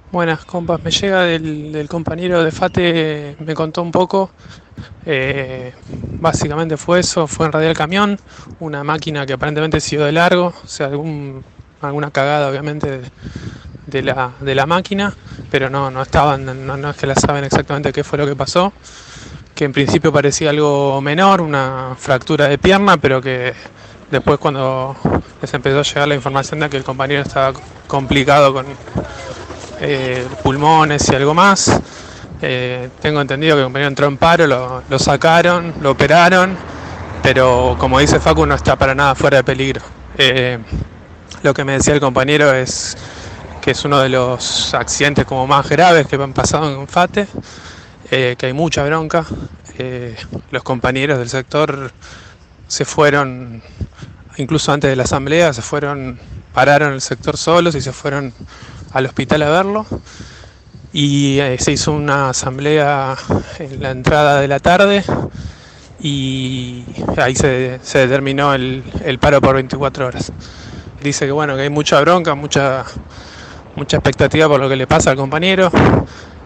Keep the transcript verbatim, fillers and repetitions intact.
Buenas, compas. Me llega del, del compañero de Fate, me contó un poco. eh, Básicamente fue eso, fue en realidad el camión, una máquina que aparentemente siguió de largo, o sea, algún, alguna cagada obviamente de, de la, de la máquina, pero no, no estaban, no, no es que la saben exactamente qué fue lo que pasó, que en principio parecía algo menor, una fractura de pierna, pero que después cuando les empezó a llegar la información de que el compañero estaba complicado con eh, pulmones y algo más. Eh, tengo entendido que el compañero entró en paro, lo, lo sacaron, lo operaron, pero como dice Facu, no está para nada fuera de peligro. Eh, lo que me decía el compañero es que es uno de los accidentes como más graves que han pasado en FATE, eh, que hay mucha bronca. Eh, los compañeros del sector se fueron, incluso antes de la asamblea, se fueron, pararon el sector solos y se fueron al hospital a verlo. Y eh, se hizo una asamblea en la entrada de la tarde y ahí se, se determinó el, el paro por veinticuatro horas. Dice que bueno, que hay mucha bronca, mucha, mucha expectativa por lo que le pasa al compañero,